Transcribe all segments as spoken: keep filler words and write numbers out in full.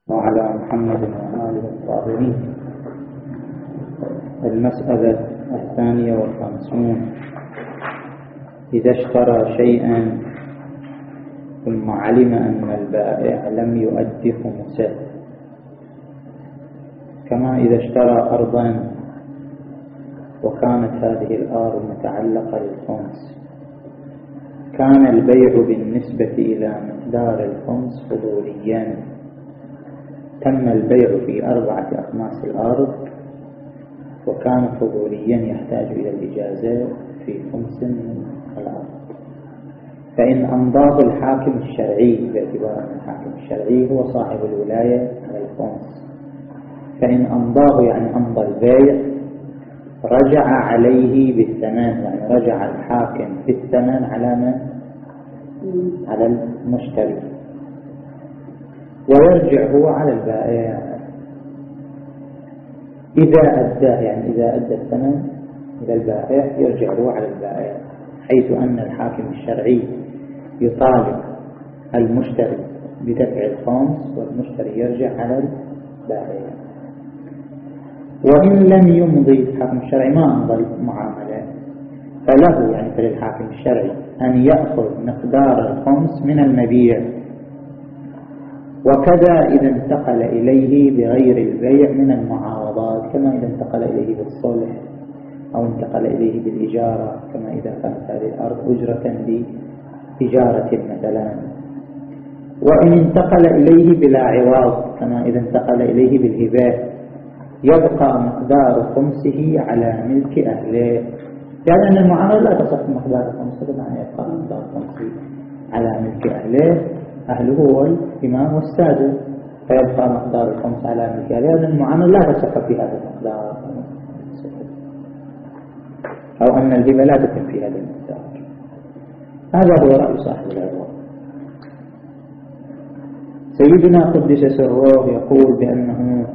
وعلى محمد وآله الطاهرين. المسألة الثانية والخمسون: إذا اشترى شيئا ثم علم أن البائع لم يؤدي خمسه، كما إذا اشترى أرضا وكانت هذه الأرض متعلقة بالخمس، كان البيع بالنسبة إلى مقدار الخمس فضوليا، تم البيع في أربعة أخماس الأرض وكان فضوليا يحتاج إلى الإجازة في خمس من الأرض، فإن أمضاه الحاكم الشرعي، باعتبار أن الحاكم الشرعي هو صاحب الولاية على الخمس، فإن أمضاه يعني أمضى البيع رجع عليه بالثمن، يعني رجع الحاكم بالثمن على من؟ على المشتري، ويرجع هو على البائع إذا أدى، يعني إذا أدى الثمن إلى البائع يرجع هو على البائع، حيث أن الحاكم الشرعي يطالب المشتري بدفع الخمس والمشتري يرجع على البائع. وإن لم يمضي الحاكم الشرعي ما أمضى المعاملة، فله يعني فللحاكم الشرعي أن يأخذ مقدار الخمس من المبيع، وكذا إذا انتقل إليه بغير البيع من المعاوضات، كما إذا انتقل إليه بالصلح أو انتقل إليه بالإجارة، كما إذا كانت هذه الأرض أجرة بإجارة مثلا. وإن انتقل إليه بلا عوض، كما إذا انتقل إليه بالهبات، يبقى مقدار خمسه على ملك أهله، يعني أن المعاملة لا تصح مقدار خمسه، بمعنى يبقى مقدار خمسه على ملك أهله، أهله هو الإمام والسادة، فيبقى مقدار الخمس على ملك أهله، لأن المعاملة لا تصح في هذا المقدار، أو أن الهبة لا تتم في هذا المقدار. هذا هو رأي صاحب العروة. سيدنا قدس سره يقول بأنه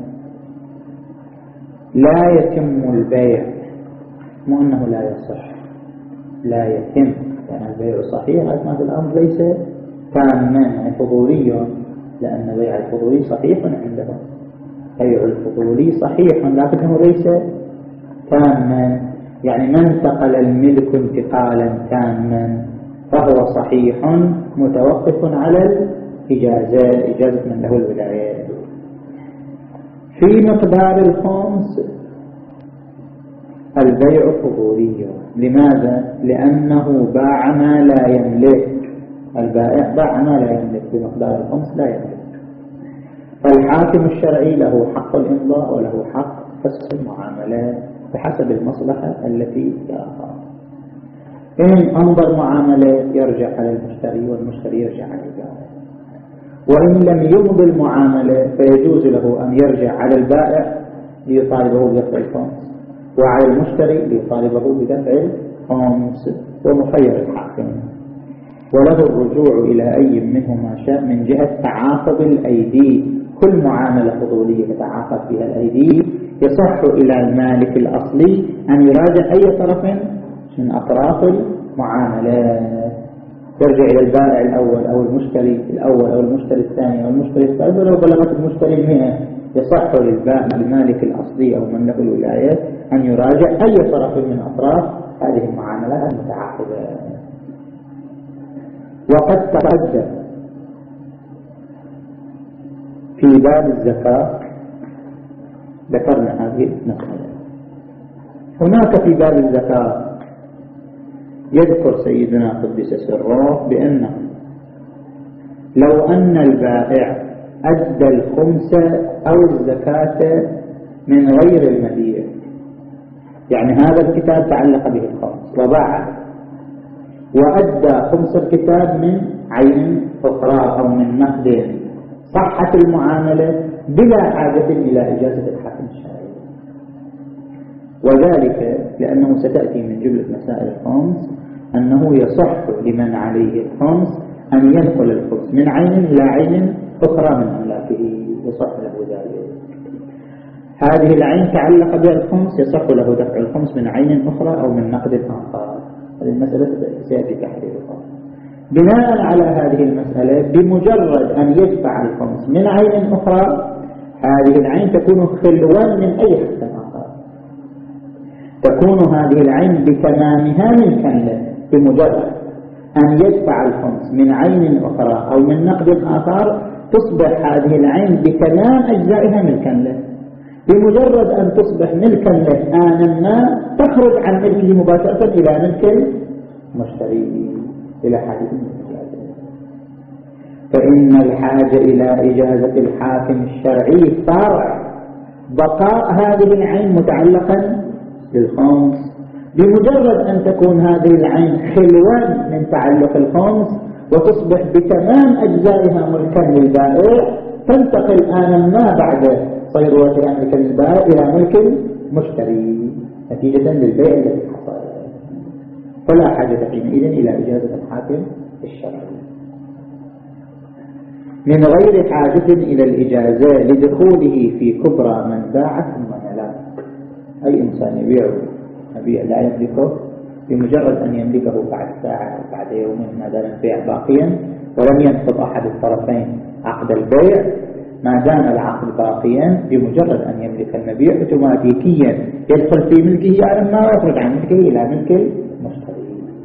لا يتم البيع، مو أنه لا يصح، لا يتم، يعني البيع صحيح، لكن هذا الأمر ليس تاما، يعني فضولي، لأن بيع الفضولي صحيح عندهم، بيع الفضولي صحيح لكنه ليس تاما، يعني ما انتقل الملك انتقالا تاما فهو صحيح متوقف على الإجازة، إجازة من له الولاية. في مقدار الخمس البيع فضولي، لماذا؟ لأنه باع ما لا يملك، البائع باع ما لا يملك بمقدار الخمس لا يملك، فالحاكم الشرعي له حق الإمضاء وله حق فسخ المعاملات بحسب المصلحة التي يراها. إن أمضى المعاملة يرجع على المشتري والمشتري يرجع على البائع، وإن لم يمضي المعاملة فيجوز له أن يرجع على البائع ليطالبه بدفع الخمس، وعلى المشتري ليطالبه بدفع الخمس، ومخير الحاكم، وله الرجوع إلى أي منهما شاء من جهة تعاقب الأيدي. كل معاملة فضولية تتعاقب فيها الأيدي يصح إلى المالك الأصلي أن يراجع أي طرف من أطراف المعاملة، ترجع إلى البائع الأول أو المشتري الأول أو المشتري الثاني أو المشتري الثالث، ولو بلغت المشتري المئة يصح للمالك الأصلي أو من له الولاية أن يراجع أي طرف من أطراف هذه المعاملات المتعاقبة. وقد تقدم في باب الزكاة ذكرنا هذه المسألة. هناك في باب الزكاة يذكر سيدنا قدس سره بأنه لو أن البائع أدى الخمس أو الزكاة من غير المبيع، يعني هذا الكتاب تعلق به الخمس وباعه، وأدى خمس الكتاب من عين أخرى أو من نقد، صحت المعاملة بلا حاجة إلى إجازة الحاكم الشرعي، وذلك لأنه ستأتي من جملة مسائل الخمس أنه يصح لمن عليه الخمس أن ينقل الخمس من عين إلى عين أخرى من أملاكه، يصح له ذلك. هذه العين تعلق بها الخمس يصح له دفع الخمس من عين أخرى أو من نقد آخر، هذه المسألة سيأتي تحريرها. بناء على هذه المسألة بمجرد أن يدفع الخمس من عين أخرى، هذه العين تكون خلوا من أي حق آخر، تكون هذه العين بتمامها ملكا له. بمجرد أن يدفع الخمس من عين أخرى أو من نقد آخر تصبح هذه العين بتمام أجزائها ملكا له. بمجرد أن تصبح ملكا له آنا ما تخرج عن ملكه مباشرة إلى ملك المشتري، إلى حاجة المشتري. فإن الحاجة إلى إجازة الحاكم الشرعي فرع بقاء هذه العين متعلقا بالخمس. بمجرد أن تكون هذه العين خلوا من تعلق الخمس وتصبح بتمام أجزائها ملكا للبائع، تنتقل آنا ما بعد صيرورتها ملكا للبائع إلى ملك المشتري نتيجة للبيع الذي حصل. فلا حاجة حينئذ إلى إجازة الحاكم الشرعي، من غير حاجة إلى الإجازة لدخوله في كبرى من باع ثم ملاك. أي إنسان يبيع مبيع لا يملكه، بمجرد أن يملكه بعد ساعة أو بعد يوم ما دام البيع باقيا ولم ينقض أحد الطرفين عقد البيع، ما دام العقد باقيا بمجرد أن يملك المبيع اوتوماتيكيا يدخل في ملكه على ما يخرج عن ملكه إلى ملك المشتري.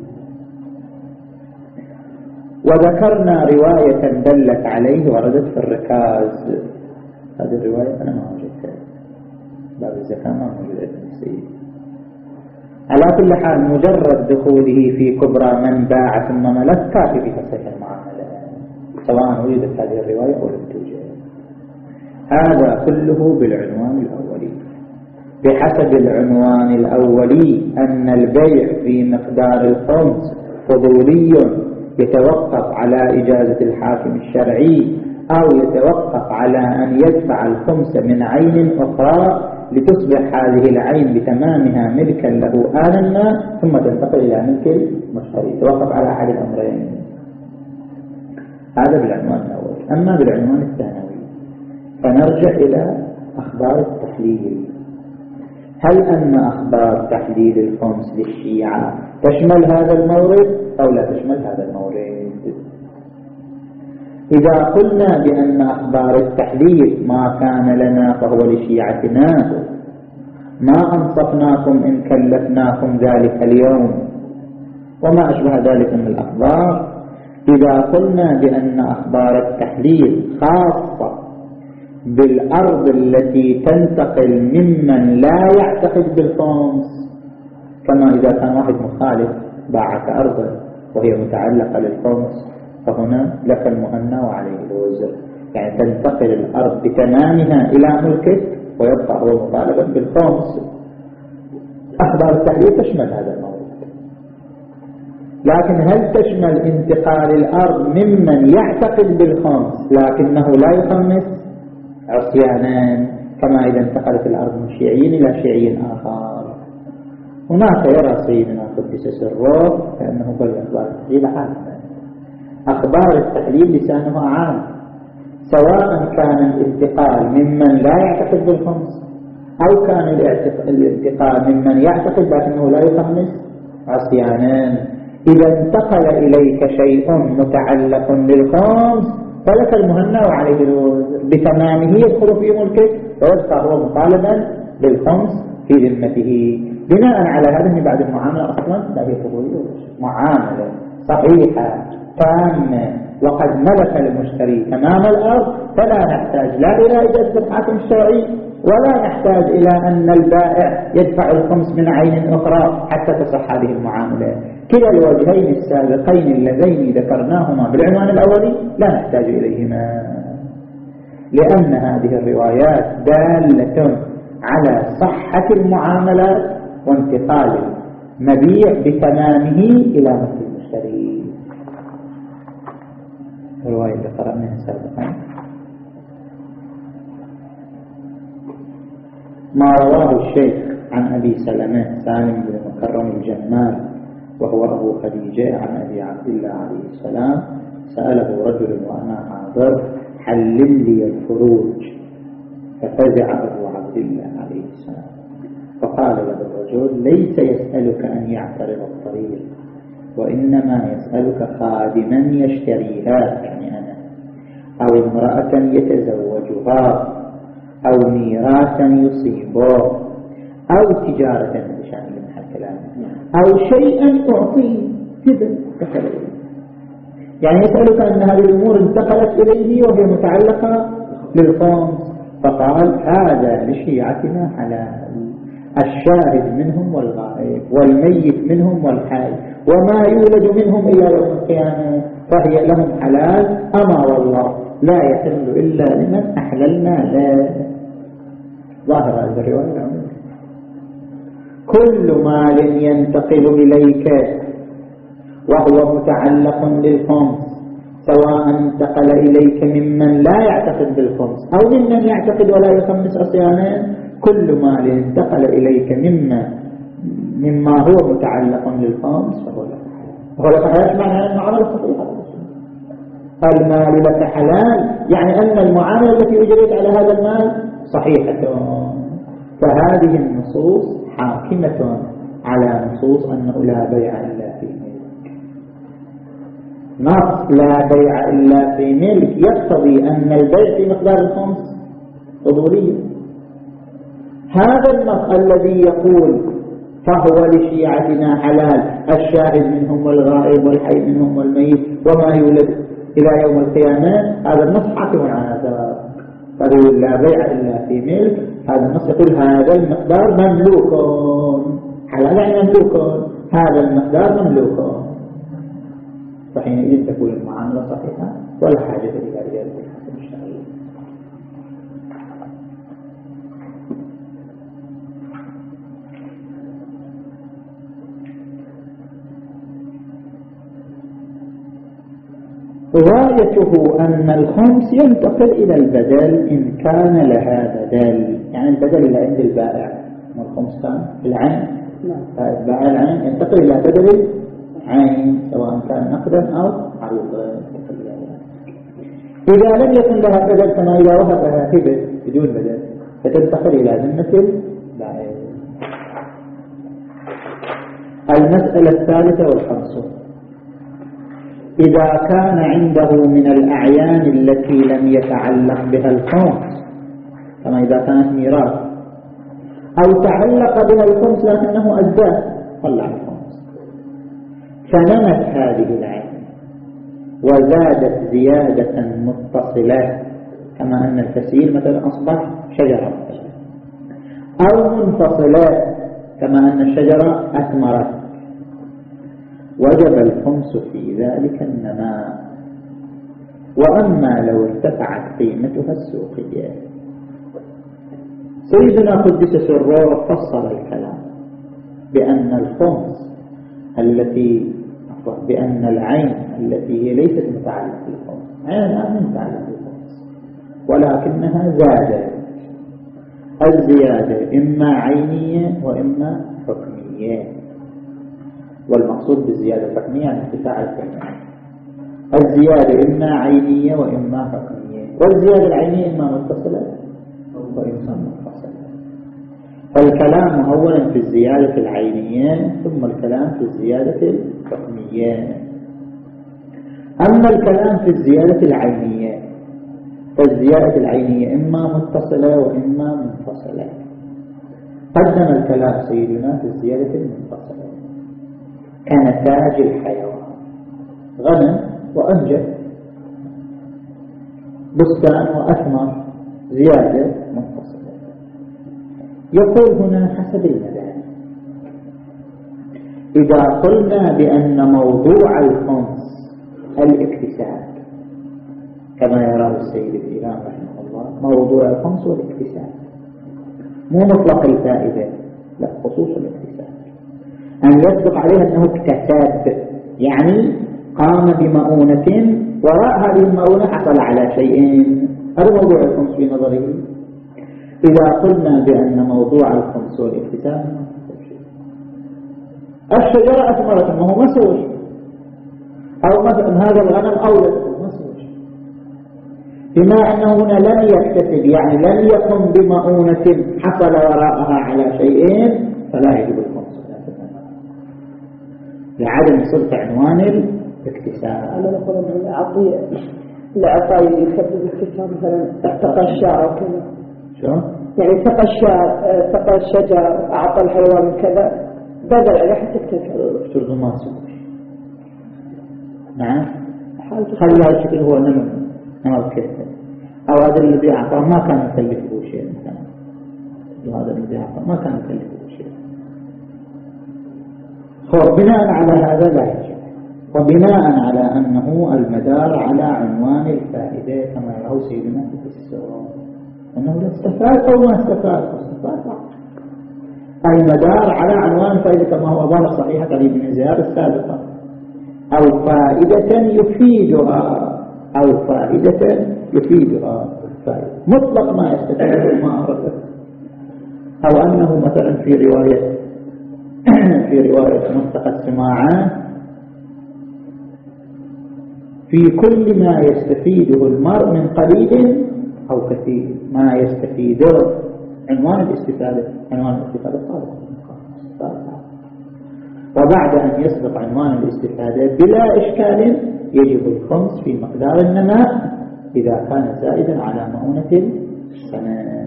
وذكرنا رواية دلت عليه وردت في الركاز. هذه الرواية أنا ما وجدتها، باب الزكاة ما موجودة في السيد. على كل حال مجرد دخوله في كبرى من باع ثم ملك كافي في تصحيح المعاملة، سواء وجدت هذه الرواية أو لم توجد. هذا كله بالعنوان الأولي. بحسب العنوان الأولي أن البيع في مقدار الخمس فضولي يتوقف على إجازة الحاكم الشرعي، أو يتوقف على أن يدفع الخمس من عين أخرى لتصبح هذه العين بتمامها ملكا له آنا ما ثم تنتقل إلى ملك المشتري. يتوقف على أحد الأمرين. هذا بالعنوان الأول. أما بالعنوان الثانوي فنرجع إلى أخبار التحليل. هل أن أخبار تحليل الخمس للشيعة تشمل هذا المورد أو لا تشمل هذا المورد؟ إذا قلنا بأن أخبار التحليل ما كان لنا فهو لشيعتنا، ما أنصفناكم إن كلفناكم ذلك اليوم وما أشبه ذلك من الأخبار. إذا قلنا بأن أخبار التحليل خاصة بالأرض التي تنتقل ممن لا يعتقد بالخمس، كما إذا كان واحد مخالف باعك أرضا وهي متعلقة للخمس، فهنا لك المهنة وعليه الوزر، يعني تنتقل الأرض بتمامها إلى ملكك ويبقى هو مطالبا بالخمس. أخبار التحليل تشمل هذا الموضوع. لكن هل تشمل انتقال الأرض ممن يعتقد بالخمس لكنه لا يخمس؟ عصيانا، كما إذا انتقلت الأرض من شيعي إلى شيعي آخر. هناك يرى سيدنا قدس سره كأنه قال أخبار التحليل عامة. أخبار التحليل لسانه عام، سواء كان الانتقال ممن لا يعتقد بالخمس أو كان الانتقال ممن يعتقد لكنه لا يخمس عصيانا. إذا انتقل إليك شيء متعلق بالخمس فلك المهنة وعليه الوزر، بتمامه يدخل في ملكك ويبقى هو مطالبا بالخمس في ذمته. بناء على هذا من بعد المعاملة أصلا لا هي فضولية، معاملة صحيحة تامة وقد ملك المشتري تمام الأرض، فلا نحتاج لا إلى إجازة الحاكم الشرعي ولا نحتاج إلى أن البائع يدفع الخمس من عين أخرى حتى تصح هذه المعاملة. كلا الوجهين السابقين اللذين ذكرناهما بالعنوان الأولي لا نحتاج إليهما، لأن هذه الروايات دالة على صحة المعاملات وانتقال المبيع بتمامه إلى ملك المشتري. الرواية اللي قرأناها سابقا ما رواه الشيخ عن أبي سلمة سالم بن مكرم الجمال وهو أبو خديجة عن أبي عبد الله عليه السلام، سأله رجل وأنا حاضر حلل لي الفروج، ففزع أبو عبد الله عليه السلام فقال له الرجل ليس يسألك أن يعترض الطريق، وإنما يسألك خادما يشتريها يعني أنا، أو امرأة يتزوجها، أو ميراثا يصيبه، أو تجارة بشأن الكلام، أو شيئا أعطيه كذا دخل إليه. يعني يسألك أن هذه الأمور انتقلت إليه وهي متعلقة بالخمس، فقال هذا لشيعتنا حلال، الشاهد منهم والغائب، والميت منهم والحي، وما يولد منهم إلا يوم القيامة، فهي لهم حلال. أما والله لا يحل إلا لمن أحللنا له. ظاهر هذا الرواية. كل مال ينتقل إليك وهو متعلق بالخمس، سواء انتقل إليك ممن لا يعتقد بالخمس أو ممن يعتقد ولا يخمس عصيانا، كل مال انتقل إليك مما مما هو متعلق بالخمس فهو لك حلال. فهو لك حلال معنى أن المعاملة صحيحة. المال لك حلال يعني أن المعاملة التي أجريت على هذا المال صحيحة. فهذه النصوص حاكمة على نصوص أنه لا بيع إلا في ملك. نص لا بيع إلا في ملك يقتضي أن البيع في مقدار الخمس حضورية. هذا النص الذي يقول فهو لشيعتنا حلال، الشاهد منهم والغائب والحي منهم والميت وما يولد إلى يوم القيامة، هذا النص حاكم على هذا. فقال لا بيع إلا في ملك، هذا النص يقول هذا المقدار مملوك حلال يعني مملوك، هذا المقدار مملوك، فحينئذ تكون المعاملة صحيحة ولا حاجة إلى رياض الحكم الشرعي. غايته أن الخمس ينتقل إلى البدل إن كان لها بدل، يعني البدل اللي عند البائع، الخمس كان العين، بائع العين ينتقل إلى بدل العين سواء كان نقدا أو عروضا. إذا لم يكن لها بدل كما إذا وهبها هبة بدون بدل فتنتقل إلى ذمة البائع. المسألة الثالثة والخمسون: إذا كان عنده من الأعيان التي لم يتعلق بها الخمس، كما إذا كانت ميراث، أو تعلق بها الخمس لكنه أداه طلع الخمس، فنمت هذه العين وزادت زيادة متصلة، كما أن الفسيل مثلا أصبح شجرة، أو منفصلة كما أن الشجرة أثمرت، وجب الخمس في ذلك النماء. وأما لو ارتفعت قيمتها السوقية، سيدنا قدس سره فصل الكلام بأن الخمس التي بأن العين التي هي ليست متعلقة بالخمس، عين الآن متعلقة بالخمس ولكنها زادت، الزيادة إما عينية وإما حكمية، والمقصود بالزيادة الحكمية يعني ارتفاع القيمة. الزيادة إما عينية وإما حكمية، والزيادة العينية إما متصلة وإما منفصلة. فالكلام أولا في الزيادة العينية ثم الكلام في الزيادة الحكمية. أما الكلام في الزيادة العينية فالزيادة العينية إما متصلة وإما منفصلة. قدم الكلام سيدنا في الزيادة المنفصلة كنتاج الحيوان، غنم وأنجب، بستان وأثمر، زيادة منفصلة. يقول هنا حسب المدان: إذا قلنا بأن موضوع الخمس الاكتساب كما يراه السيد الإمام رحمه الله، موضوع الخمس والاكتساب، مو مطلق الفائدة، لا، خصوص الاكتساب، أن يصدق عليه أنه اكتساب، يعني قام بمؤونة وراء هذه المؤونة حصل على شيئين. هذا موضوع الخمس في نظره. إذا قلنا بأن موضوع الخمس والاكتساب، الشجرة أثمرت ما هو ما سوى شيء، أو مثلا هذا الغنم أولد ما سوى شيء، بما أنه هنا لم يكتسب، يعني لم يقم بمؤونة حصل وراءها على شيئين، فلا يجب الخمس. لعدم صدق عنوان الاكتساب. أنا نقول أن العطية العطاء يسبب الاكتساب، مثلا اتقى الشعر أو كذا. شو؟ يعني اتقى الشعر، اتقى الشجر، أعطى الحيوان كذا، بدل عليه حتى اكتساب. افترض ما سوى. نعم. خلى الشكل هو نمو نمو كذا، أو هذا الذي أعطاه ما كان يكلفه شيء مثلا، وهذا الذي أعطاه ما كان يكلفه شيء. وبناء على هذا لا يجب، وبناء على أنه المدار على عنوان الفائدة كما يراه سيدنا في السؤال أنه لا استفاد أو ما استفاد استفاد المدار على عنوان الفائدة كما هو ظاهر صحيحة قريب من زيادة السابقة، أو فائدة يفيدها أو فائدة يفيدها الفائدة مطلق ما يستفاد ما أرده، أو أنه مثلا في رواية في رواية ملتقى السماعات في كل ما يستفيده المرء من قليل أو كثير ما يستفيده عنوان الاستفادة عنوان الاستفادة صادق، وبعد أن يسبق عنوان الاستفادة بلا إشكال يجب الخمس في مقدار النماء إذا كان زائدا على مؤونة السنة.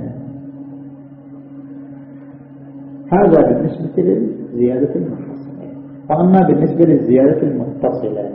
هذا بالنسبة للزيادة المنفصلة. وأما بالنسبة للزيادة المتصلة،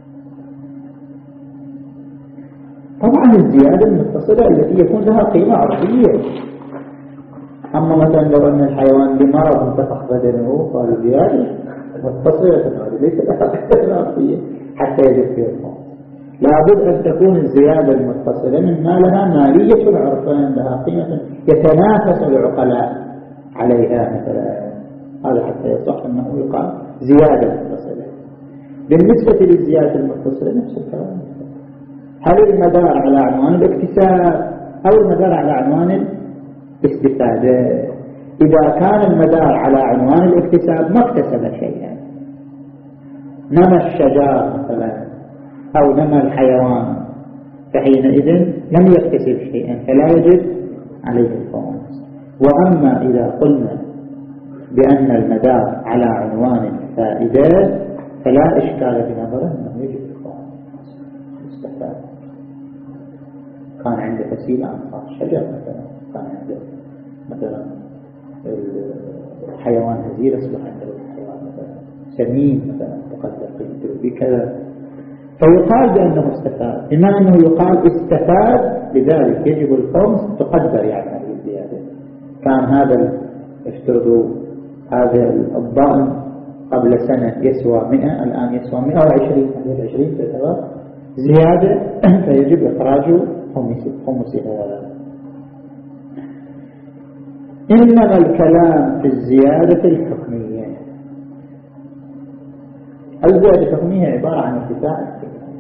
طبعا الزيادة المتصلة التي يكون لها قيمة عرضية. أما مثلا لو أن الحيوان لمرض انتفخ بدنه قالوا زيادة متصلة ليس لها قيمة عرضية حتى يجب فيها الخمس. لابد أن تكون الزيادة المتصلة مما لها مالية العرفان، لها قيمة يتنافس العقلاء عليها مثلا، هذا حتى يصح أنه يقال زيادة متصلة. بالنسبة للزيادة المتصلة نفس الكلام، هل المدار على عنوان الاكتساب أو المدار على عنوان الاستفادة؟ إذا كان المدار على عنوان الاكتساب ما اكتسب شيئا، نمى الشجار مثلا أو نمى الحيوان، فحينئذ لم يكتسب شيئا فلا يجب عليه الخمس. وأما إذا قلنا بأن المدار على عنوان الفائدة فلا إشكال بنظره أنه يجب الخمس. استفاد كان عنده فسيلة أنصار الشجر مثلا، كان عنده مثلا الحيوان هزيل أصبح عنده الحيوان مثلا سمين مثلا تقدر قيمته بكذا، فيقال بأنه استفاد. بما أنه يقال استفاد لذلك يجب الخمس تقدر يعني هذه الزيادة. كان هذا افترضوا هذا الضأن قبل سنة يسوى مئة، الآن يسوى مئة وعشرين، هذه العشرين تعتبر زيادة فيجب إخراج خمسها. إنما الكلام في الزيادة الحكمية. الزيادة الحكمية عبارة عن ارتفاع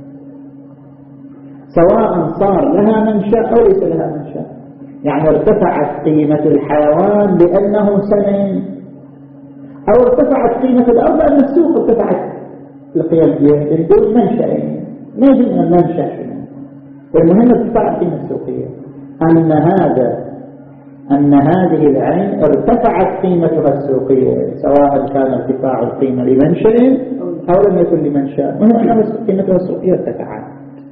سواء صار لها منشأ أو ليس لها منشأ، يعني ارتفعت قيمة الحيوان لأنه سمن، أو ارتفعت قيمة الأرض لأن السوق ارتفعت القيمة بدون منشأ، ما يجب من المنشأ شنو، والمهم ارتفاع القيمة السوقية، أن هذا أن هذه العين ارتفعت قيمتها السوقية سواء كان ارتفاع القيمة لمنشأ أو لم يكن لمنشأ، وهو أن قيمتها السوقية ارتفعت.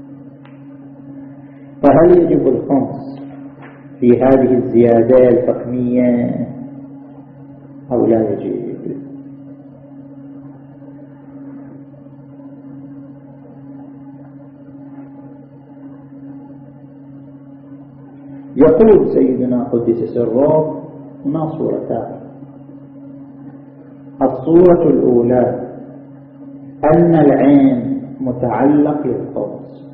فهل يجب الخمس في هذه الزيادة الحكمية أو لا يجب؟ يقول سيدنا قدس سره هنا صورتان. الصورة الأولى أن العين متعلق للخمس،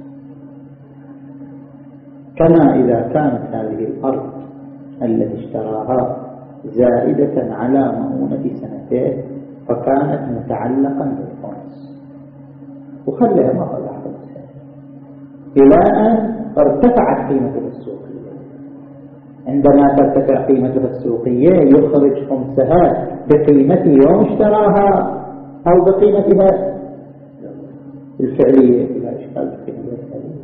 كما إذا كانت هذه الأرض التي اشتراها زائدة على مؤونة سنتين فكانت متعلقا بالخمس، وخليها ما طلع خمسة إلى أن ارتفعت قيمتها السوقية. عندما ترتفع قيمتها السوقية يخرج خمسها بقيمة يوم اشتراها أو بقيمتها الفعلية، إلى إشكال بقيمتها الفعلية.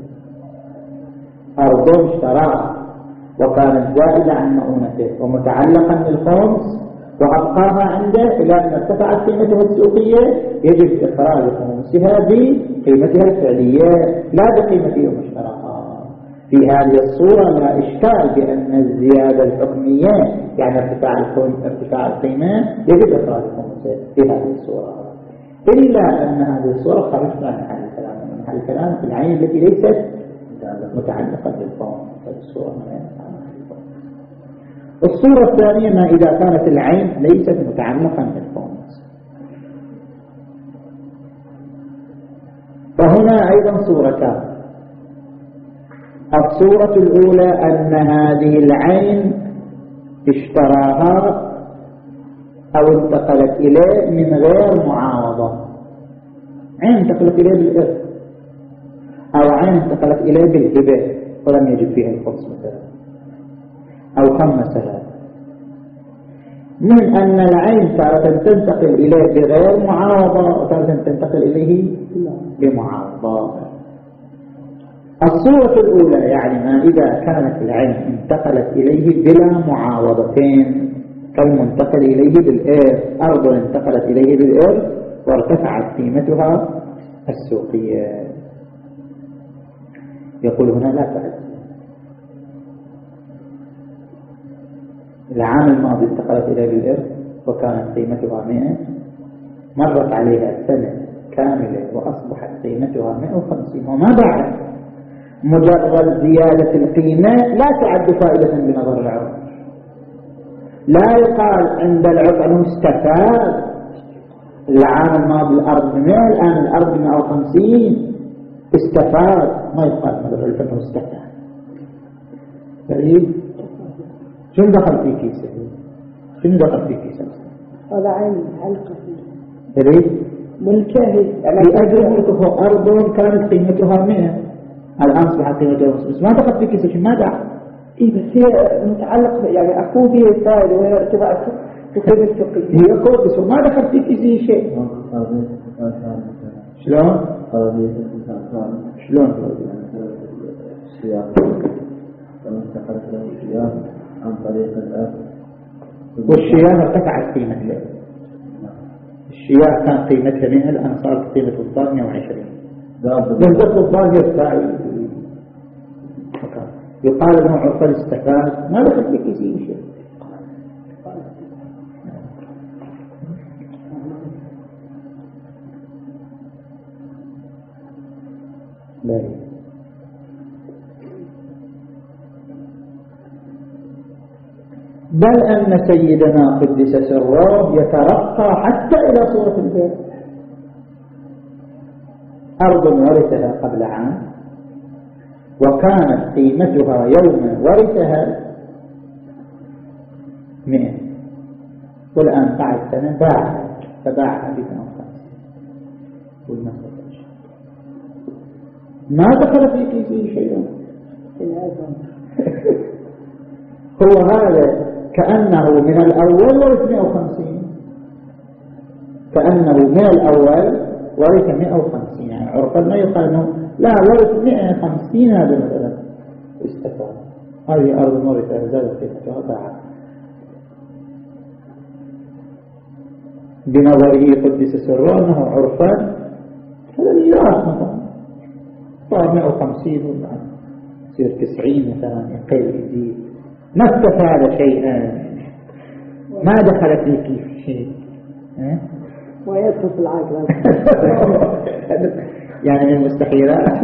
أرض اشتراها وكانت زائدة عن مؤونته ومتعلقا بالخمس، وأبقاها عنده إلى أن ارتفعت قيمتها السوقية، يجب إخراج خمسها بقيمتها الفعلية لا بقيمة يوم اشتراها. في هذه الصورة لا إشكال بأن الزيادة الحكمية يعني ارتفاع ارتفاع القيمة يجب إخراج خمسها في هذه الصورة، إلا أن هذه الصورة خرجنا عن محل الكلام، من محل الكلام في العين التي ليست متعلقة بالقوم. الصورة الصورة الثانية ما إذا كانت العين ليست متعلقة بالقوم. فهنا أيضا صورتان. الصورة الأولى أن هذه العين اشتراها أو انتقلت إليه من غير معاوضة، عين انتقلت إليه بالإرث أو عين انتقلت إليه بالهبة ولم يجب فيها الخمس مثلا أو خمسها، من أن العين تارة تنتقل إليه بغير معاوضة وتارة تنتقل إليه بمعاوضة. الصورة الأولى يعني ما إذا كانت العين انتقلت إليه بلا معاوضتين كالمنتقل إليه بالإرث، أرض انتقلت إليه بالإرث وارتفعت قيمتها السوقية، يقول هنا لا تعد. العام الماضي انتقلت إليه بالإرث وكانت قيمتها مئة، مرت عليها سنة كاملة وأصبحت قيمتها مئة وخمسين وما بعد، مجرد زيادة القيمة لا تعد فائدة بنظر العرف. لا يقال عند العرف أنه استفاد، العام الماضي الأرض بمئة الآن الأرض بمئة وخمسين استفاد، ما يقال نظر العرف أنه استفاد. فريد شنو دخل في كيسه؟ شنو دخل في كيسه؟ هذا عين علقة فيه فريد منكهز لأجل ملكه أرض كانت قيمتها مئة الآن أصبحت قيمتها بس ما دخل في كيسه. ما دعا إيه بس هي متعلق يعني أخوه به الفائدة وهي ارتفاعت بقيمة السوقية، هي قوة بس ما دخل في كيسه شيء. شلون؟ شلون؟ السياق لما انتقلت له الشياق عن طريق الأرض والشياق ارتفعت قيمتها، الشياق كان قيمتها مئة الآن صارت قيمة الضاد مئة وعشرين، بالضبط الضاد يرتفع. يقال انه عرف الاستفاد ما دخل في كيسه شيء. لا بل أن سيدنا قدس سره يترقى حتى إلى صورة البيت. أرض ورثها قبل عام وكانت قيمتها يوم ورثها مئة والآن بعد سنة باعها فباعها بمئة وخمسين ما دخل في كيسه شيء. هو هذا كأنه من الأول ورث مئة وخمسين، كأنه من الأول ورث مئة وخمسين، يعني عرفا ما يقال انه لا ورث مئة وخمسين هذا مثلا استفاد، هذه أرض ورثها زادت قيمتها باعها. بنظره قدس سره أنه عرفا هذا ميراث مثلا صار مئة وخمسين يصير تسعين مثلا يقل يزيد، ما استفاد شيئا، ما دخل في كيف شيء ويدخل في العقل يعني من المستحيلات.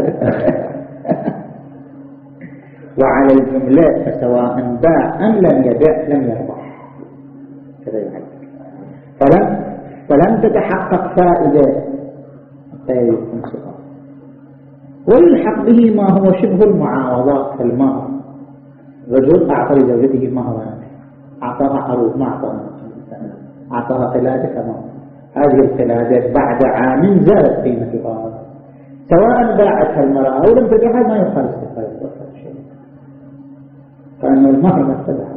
وعلى الجملة فسواء باع أم لم يبع لم يربح كذا يعني. فلم فلم تتحقق فائدة يكون صغار، ويلحق به ما هو شبه المعاوضات كالمهر. رجل أعطى لزوجته مهرا، أعطاها عروض ما أعطاها، أعطاها قلادة كمان، هذه القلادة بعد عام زادت قيمتها، سواء باعتها المرأة أو لم تبيعها ما يخالف استفادة ولا شيء، فإن المهر ما استدعى.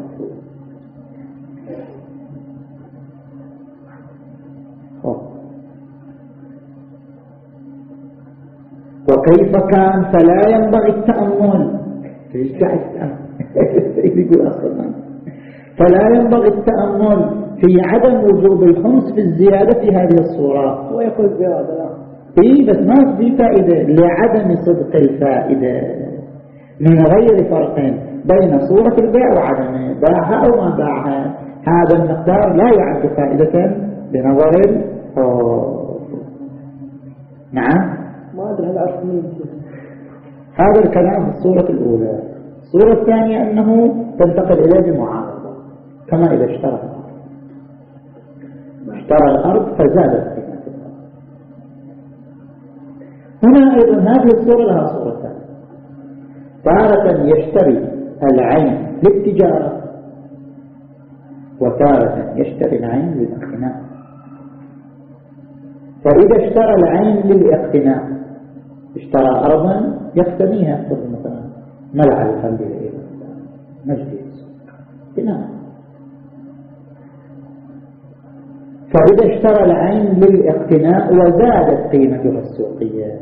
وكيف كان فلا ينبغي التأمل. يقول أصلا فلا ينبغي التأمل في عدم وجوب الخمس في الزيادة في هذه الصورة. هو يقول زيادة لا إيه بس ما في فائدة لعدم صدق الفائدة، لنغير فرقين بين صورة البيع وعدمه، باعها أو ما باعها. هذا المقدار لا يعد فائدة بنظر الحر. نعم ما أدري هل أعرف مين. هذا الكلام في الصورة الأولى. الصورة الثانية أنه تنتقل إليه بمعارضة، كما إذا اشترى اشترى الأرض فزادت قيمتها. هنا أيضا هذه الصورة لها صورتان، تارة يشتري العين للتجارة، وتارة يشتري العين للاقتناء. فإذا اشترى العين للاقتناء، اشترى أرضا يقتنيها، مثلا ملعب الخليل مجلس اقتناء. فإذا اشترى العين للاقتناء وزادت قيمتها السوقية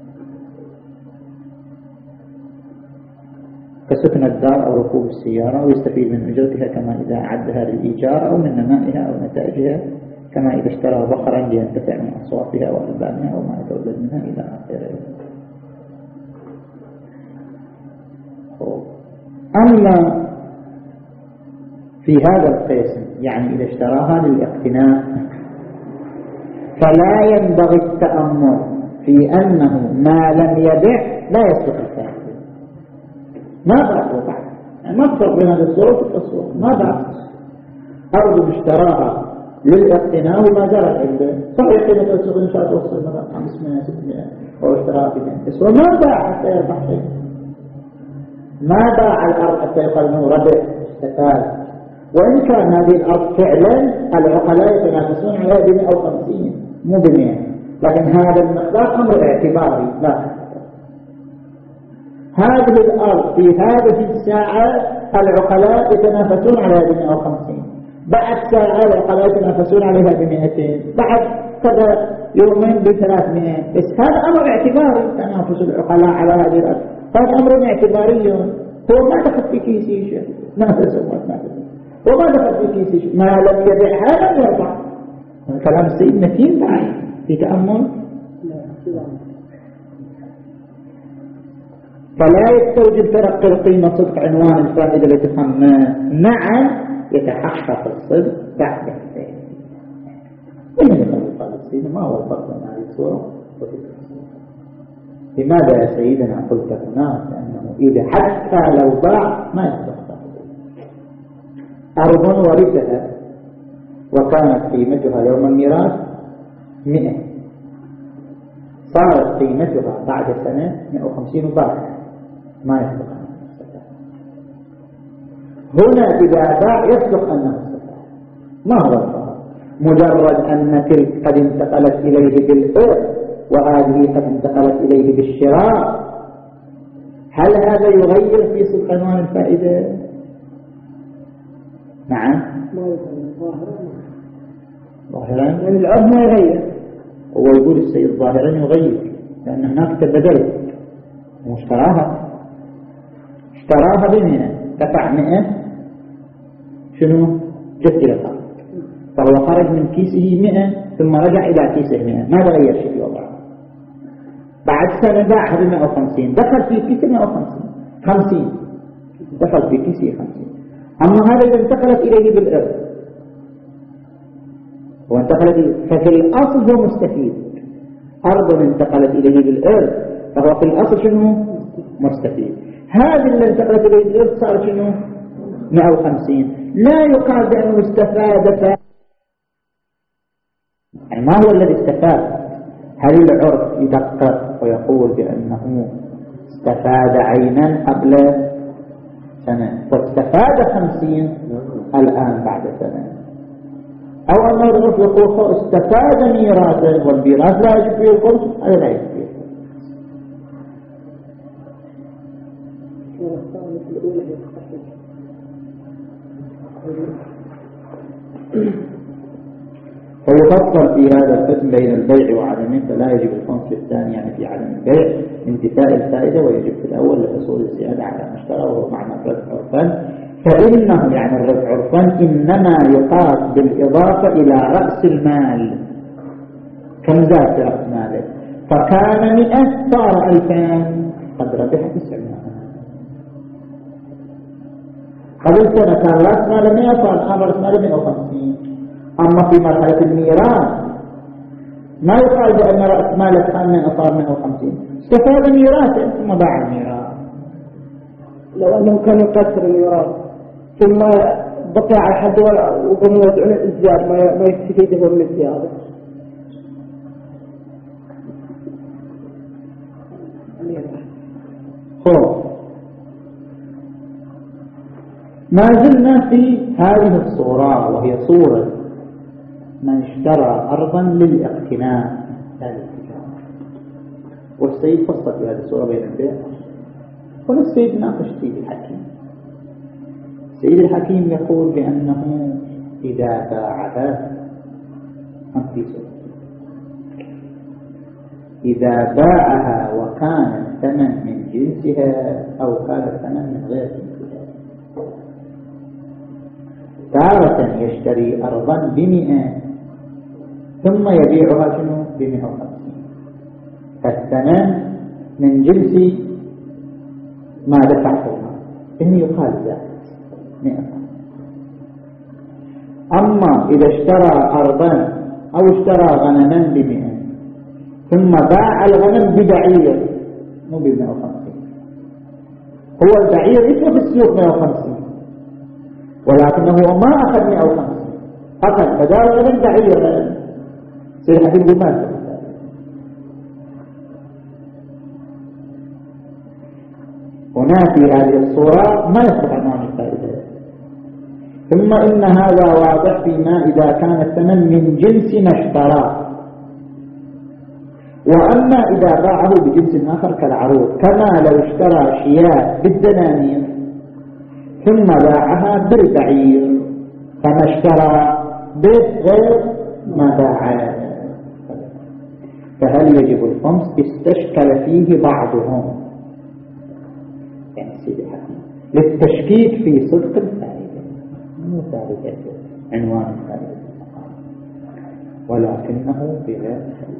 كسكن الدار أو ركوب السيارة، ويستفيد من أجرتها كما إذا أعدها للإيجار، أو من نمائها أو نتائجها كما إذا اشترى بقرا لينتفع من أصوافها وألبانها أو ما يتولد منها إلى آخره. أما في هذا القسم يعني إذا اشتراها للاقتناء فلا ينبغي التأمل في أنه ما لم يبع لا يسبق الفائدة. ما بعد بعد يعني ما فرق بين هذه الصورة والصورة. ما بعد أرض اشتراها للاقتناء وما زالت عنده، صحيح قيمة السوق إن شاء توصل مثلا خمسمائة ستمائة أو اشتراها في بس وما باع حتى يربح شيء. ما باع الأرض حتى يقال أنه ربح استفاد. وإن كان هذه الأرض فعلا العقلاء يتنافسون عليها بمئة أو خمسين مو بمئة، لكن هذا المقدار أمر اعتباري. لا، هذه الأرض في هذه الساعة العقلاء يتنافسون عليها بمئة أو خمسين، بعد ساعة العقلاء يتنافسون عليها بمئتين، بعد كذا يومين بثلاثمائة. بس هذا أمر اعتباري، تنافس العقلاء على هذه الأرض هذا أمر اعتباري. هو ما دخل في كيسي شيء، نافس وما تنافس، وما دخل في كيسي شيء. ما لم يبيع هذا يربح. كلام السيد متين بعيد في تأمل. فلا يستوجب ترقي القيمة صدق عنوان الفائدة التي تسمى. نعم يتحقق الصدق بعد السيد. وين يقول السيد ما هو الفرق بين هذه الصورة وتلك الصورة؟ لماذا يا سيدنا قلت هناك لأنه إذا حتى لو باع ما يصدق أرض ورثها وكانت قيمتها يوم الميراث مئة، صارت قيمتها بعد سنة مئة وخمسين وباع، ما يصدق أنه استفاد. هنا إذا باع يصدق أنه استفاد. ما هو الفرق؟ مجرد أن تلك قد انتقلت إليه بالإرث وهذه قد انتقلت إليه بالشراء، هل هذا يغير في صدق عنوان الفائدة؟ نعم ما يغير ظاهرا. ظاهرا يعني العرض ما يغير. هو يقول السيد ظاهرا يغير، لأن هناك تبدل واشتراها اشتراها بمئة، دفع مئة، شنو جت إلى الأرض، فهو خرج من كيسه مئة ثم رجع إلى كيسه مئة، ما تغير شيء في وضعه. بعد سنة باعها بمئة وخمسين، دخل في كيسه مئة وخمسين، خمسين دخل في كيسه خمسين. أما هذا إذا انتقلت إليه بالإرث وانتقلت إليه ففي الأصل هو مستفيد. أرض انتقلت إليه بالإرث فهو في الأصل شنو مستفيد. هذه اللي انتقلت إليه بالإرث صار شنو مئة وخمسين. لا يقال بأنه استفاد ف... يعني ما هو الذي استفاد؟ هل العرف يدقق ويقول بأنه استفاد عينا قبل سنة واستفاد خمسين الآن بعد سنة، أو أن العرف يقول استفاد ميراثا والميراث لا يجب فيه الخمس، هذا لا يجب فيه. فيفصل في هذا القسم بين البيع وعدمه، فلا يجب الخمس في الثاني يعني في عدم البيع انتفاء الفائدة، ويجب في الأول لحصول الزيادة على ما اشترى وهو معنى الربح والفن. فإنه يعني الربح عرفا إنما يقاس بالإضافة إلى رأس المال، كم زاد في رأس ماله، فكان مئة صار ألفان، قد ربح تسعمائة. قبل سنة كان رأس ماله مئة صار الآن رأس ماله مئة وخمسين. أما في مرحلة الميراث ما يقال بأن رأس ماله كان مئة صار مئة وخمسين، استفاد ميراثه ثم باع الميراث. لو أنه كان يقسر الميراث ثم بقي على حد وقاموا يدعون الزيادة ما يستفيده من الزيادة. خوف. ما زلنا في هذه الصورة، وهي صورة من اشترى أرضا للاقتناء لا للتجارة. والسيد فصل في هذه الصورة بين البيع. هنا السيد ناقش سيد الحكيم. سيد الحكيم يقول بأنه إذا باعها في صورة إذا باعها وكان الثمن من جنسها أو كان الثمن من غير جنسها. تارة يشتري أرضا بمئة ثم يبيعها شنو بمئة وخمسين، فالثمن من جنس ما دفعتها إنه يقال زاد مئة. أما إذا اشترى أرضا أو اشترى غنما بمئة ثم باع الغنم ببعير مو بمئة وخمسين، هو البعير يسوى في السوق مئة وخمسين ولكنه ما أخذ مئة وخمسين، أخذ بدال الغنم بعير. سيد حكيم بماذا؟ هنا في هذه الصورة ما يستطيع معه الفائدة. ثم إن هذا واضح فيما إذا كان الثمن من جنس ما اشترى. وأما إذا باعه بجنس آخر كالعروض، كما لو اشترى شياه بالدنانير ثم باعها بالبعير، فما اشترى بغير ما باع. فهل يجب الخمس؟ استشكل فيه بعضهم، يعني سيد الحكيم للتشكيك في صدق الفائدة، مو فائدة عنوان الفائدة ولكنه بغير خير.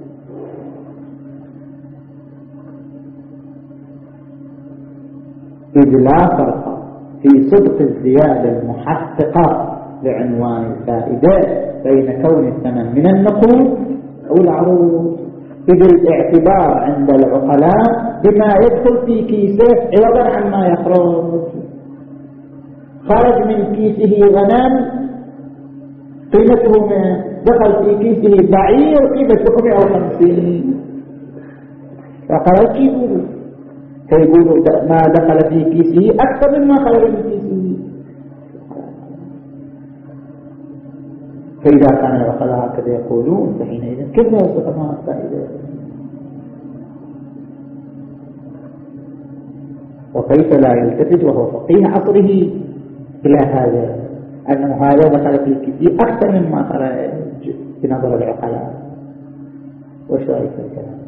إذ لا فرق في صدق الزيادة المحققة لعنوان الفائدة بين كون الثمن من النقود أو العروض، إذ الاعتبار عند العقلاء بما يدخل في كيسه عوضا عن ما يخرج. خرج من كيسه غنم قيمته ما دخل في كيسه بعير قيمته مئة وخمسين، فخرج يقول فيقولوا ما دخل في كيسه أكثر مما خرج من كيسه. فإذا كان العقلاء هكذا يقولون فحينئذ كيف يصدق معه الفائدة؟ وكيف لا يلتفت وهو فقيه عصره إلى هذا، أنه هذا دخل في كيسه أكثر مما خرج بنظر العقلاء. وش رأيك في الكلام؟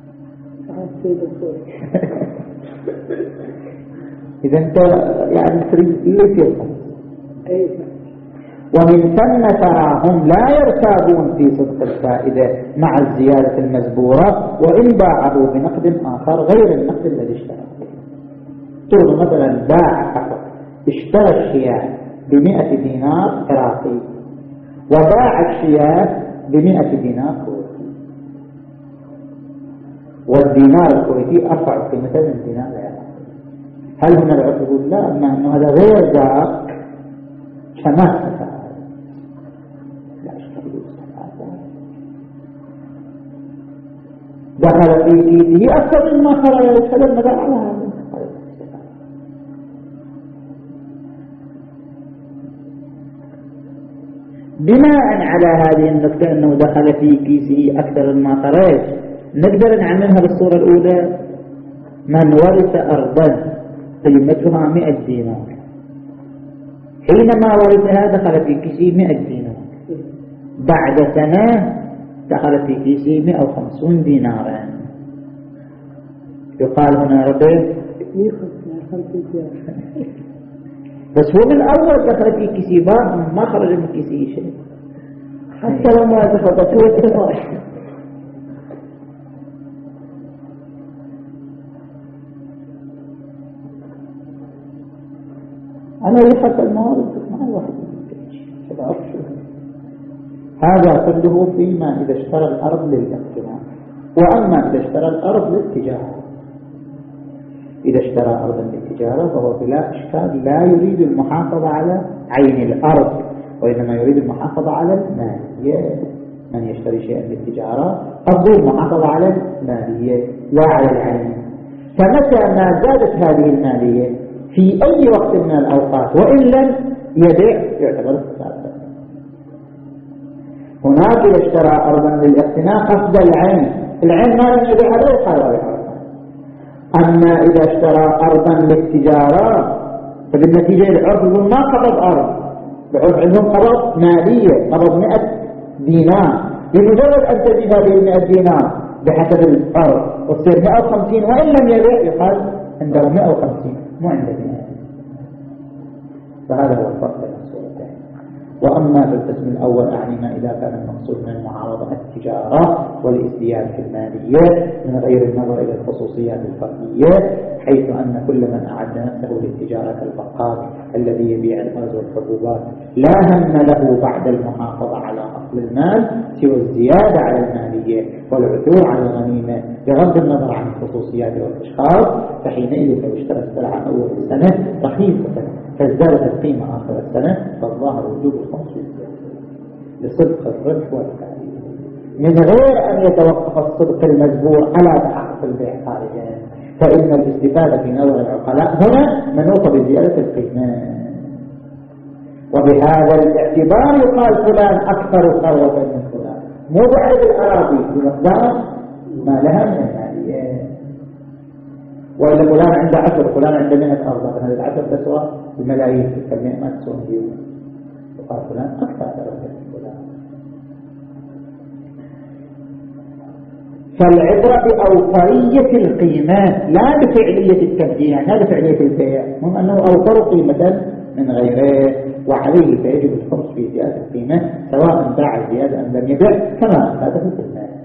إذا أنت يعني تريد ليش يفهم. ومن ثم تراهم لا يرتابون في صدق الفائدة مع الزيادة المزبورة وإن باعه بنقد آخر غير النقد الذي اشترى. تقول مثلا باع فقط اشترى الشياه بمئة دينار عراقي وباع الشياه بمئة دينار كويتي، والدينار الكويتي أرفع قيمة من الدينار العراقي. هل هنا العقل يقول لا، أما أنه هذا غير ذاك كما دخل في كيسه أكثر مما خرج، هذا المدى على هذا. بناء على هذه النقطة أنه دخل في كيسه أكثر مما خرج، نقدر نعملها بالصورة الأولى: من ورث أرضا قيمتها مئة دينار، حينما ورثها دخل في كيسه مئة دينار، بعد سنة دخل في كيسه مئة وخمسين دينارا، يقال هنا ربح بس هو من الأول دخل في كيسي باب ما خرج من كيسي شيء حتى لو ما دخلت هو اتفاق. أنا يحط الموارد مع الواحد هذا كله فيما إذا اشترى الأرض للاقتناء. وأما إذا اشترى الأرض للتجارة، إذا اشترى أرضا للتجارة فهو بلا إشكال لا يريد المحافظة على عين الأرض، وإنما يريد المحافظة على المالية. من يشتري شيئا للتجارة قصده المحافظة على المالية لا على العين. فمتى ما زادت هذه المالية في أي وقت من الأوقات وإن لم يبيع يعتبر اقتصاد. هناك إذا اشترى أرضا للاقتناء قصد العين، العين ما لم يبيع لا يقال بيعها. أما إذا اشترى أرضا للتجارة فبالنتيجة العرف يقول ما قبض أرض، العرف عندهم قبض مالية، قبض مئة دينار. بمجرد أن تجد هذه المئة دينار بحسب الأرض وتصير مئة وخمسين وإن لم يبيع يقال عنده مئة وخمسين مو عنده مئة. فهذا هو الفرق بين الصورتين. وأما في القسم الأول أعني ما إذا كان المقصود من المعارضة التجارة والازدياد في المالية من غير النظر إلى الخصوصيات الفردية، حيث أن كل من أعد نفسه للتجارة كالبقال الذي يبيع الأرز والحبوبات لا هم له بعد المحافظة على أصل المال سوى الزيادة على المالية والعثور على الغنيمة بغض النظر عن الخصوصيات والأشخاص، فحينئذ لو اشترى السلعة أول السنة رخيصة فازدادت القيمة آخر السنة فالظاهر وجوب الخمس لصدق الربح والتعليم من غير أن يتوقف الصدق المجبور على تحقق البيع خارجا، فإن الاستفادة في نظر العقلاء هنا منوطة بزيادة القيمة. وبهذا الاعتبار يقال فلان أكثر ثروة من فلان، مو بعدد الأراضي بمقدار ما لها من المالية. وإذا فلان عنده عشر فلان عنده مئة أرض، هذه العشر تسوى بملايين، المئة ما تسوى مليون، يقال فلان أكثر ثروة من فلان. فالعبرة بأوفرية القيمة لا بفعلية التبديع، لا بفعلية البيع، هم أنه أوفر قيمة من غيره وعليه فيجب الخمس في زيادة القيمة سواء باع الزيادة أم لم يبيع كما أفاده في المال.